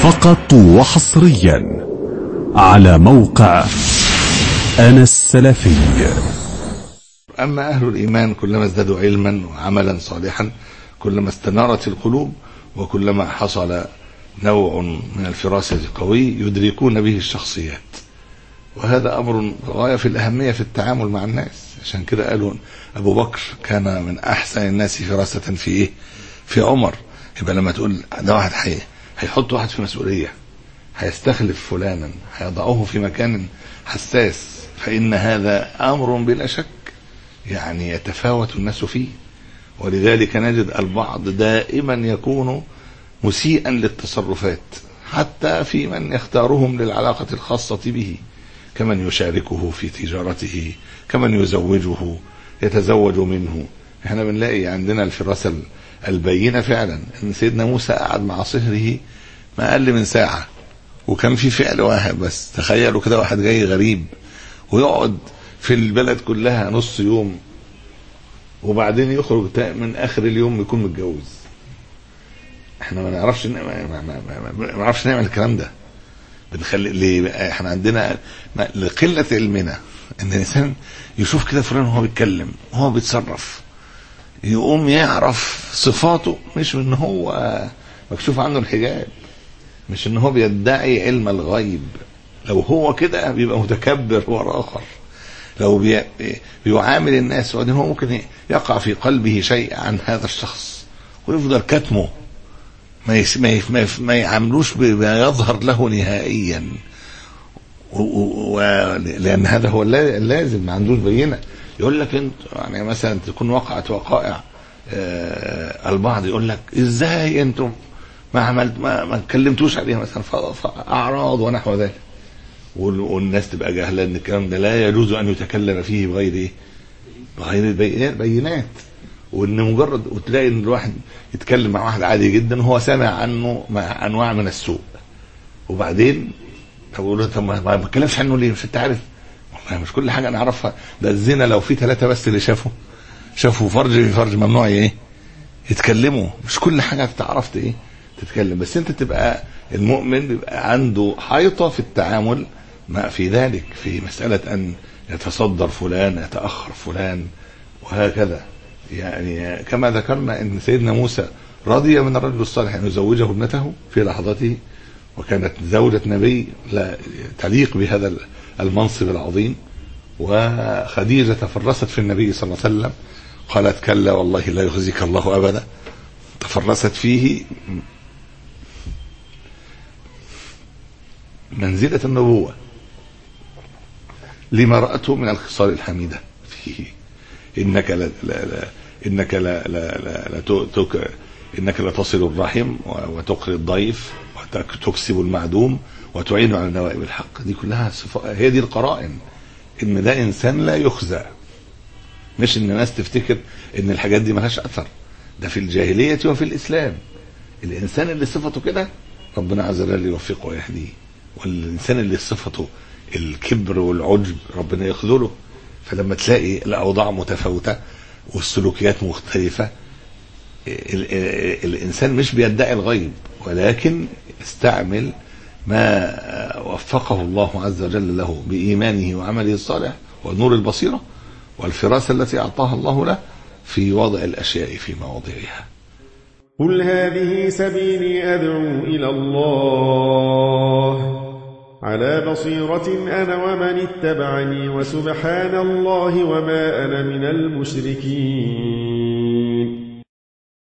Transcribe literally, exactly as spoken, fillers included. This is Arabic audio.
فقط وحصريا على موقع أنا السلفي. أما أهل الإيمان كلما ازدادوا علما وعملا صالحا كلما استنارت القلوب، وكلما حصل نوع من الفراسة قوي يدركون به الشخصيات، وهذا أمر غاية في الأهمية في التعامل مع الناس. عشان كده قالوا أبو بكر كان من أحسن الناس فراسة في إيه؟ في عمر. يبقى لما تقول ده واحد حي هيحط واحد في مسؤولية، هيستخلف فلانا، هيضعه في مكان حساس، فإن هذا أمر بلا شك يعني يتفاوت الناس فيه. ولذلك نجد البعض دائما يكون مسيئا للتصرفات، حتى في من يختارهم للعلاقة الخاصة به، كمن يشاركه في تجارته، كمن يزوجه يتزوج منه. احنا بنلاقي عندنا الفراسة البينة فعلا ان سيدنا موسى قعد مع صهره ما اقل من ساعة، وكان في فعل واحد بس. تخيلوا كده واحد جاي غريب ويقعد في البلد كلها نص يوم، وبعدين يخرج من اخر اليوم يكون متجوز. احنا ما نعرفش ما, ما, ما, ما نعرفش نعمل الكلام ده. بنخلي ليه؟ احنا عندنا لقلة علمنا ان الانسان يشوف كده فلان وهو بيتكلم وهو بيتصرف يقوم يعرف صفاته، مش ان هو مكشوف عنه الحجاب، مش ان هو بيدعي علم الغيب. لو هو كده بيبقى متكبر هو الاخر. لو بي بيعامل الناس وبعدين هو ممكن يقع في قلبه شيء عن هذا الشخص ويفضل كتمه، ما يس ما يف ما, يف ما يعاملوش بما يظهر له نهائيا، لان هذا هو اللازم. ما عندوش بينه. يقول لك انت يعني مثلا تكون وقعت وقائع آه البعض يقول لك ازاي انتم ما عملت ما, ما اتكلمتوش عليها مثلا اعراض ونحو ذلك، والناس تبقى جاهله ان الكلام ده لا يجوز ان يتكلم فيه بغير ايه؟ بغير بينات. وان مجرد وتلاقي ان الواحد يتكلم مع واحد عادي جدا وهو سامع عنه مع انواع من السوء، وبعدين بقول له طب ما بتكلمش عنه ليه؟ مش انت عارف؟ والله مش كل حاجه نعرفها. ده الزنا لو في ثلاثه بس اللي شافوا شافوا فرج في فرج ممنوع ايه؟ يتكلموا. مش كل حاجه تعرفت ايه تتكلم، بس انت تبقى المؤمن بيبقى عنده حيطه في التعامل ما في ذلك، في مساله ان يتصدر فلان يتاخر فلان وهكذا. يعني كما ذكرنا ان سيدنا موسى رضي من الرجل الصالح ان يزوجه ابنته في لحظته، وكانت زوجة نبي لا تليق بهذا المنصب العظيم. وخديجة تفرست في النبي صلى الله عليه وسلم، قالت كلا والله لا يخزيك الله أبدا. تفرست فيه منزلة النبوة لما رأته من الخصال الحميدة فيه. إنك لا, لا, لا إنك لا, لا, لا, لا تك إنك لا تصل الرحم وتقري الضيف وتكسب المعدوم وتعين على نوائب الحق. دي كلها صفات، هي دي القرائن ان ده انسان لا يخزى. مش ان الناس تفتكر ان الحاجات دي ملهاش اثر. ده في الجاهلية وفي الاسلام الانسان اللي صفته كده ربنا عز وجل يوفقه ويهديه، والانسان اللي صفته الكبر والعجب ربنا يخذله. فلما تلاقي الاوضاع متفاوتة والسلوكيات مختلفة، الانسان مش بيدعي الغيب، ولكن استعمل ما وفقه الله عز وجل له بإيمانه وعمله الصالح ونور البصيرة والفراسة التي أعطاها الله له في وضع الأشياء في مواضعها. قل هذه سبيلي أدعو إلى الله على بصيرة أنا ومن اتبعني وسبحان الله وما أنا من المشركين.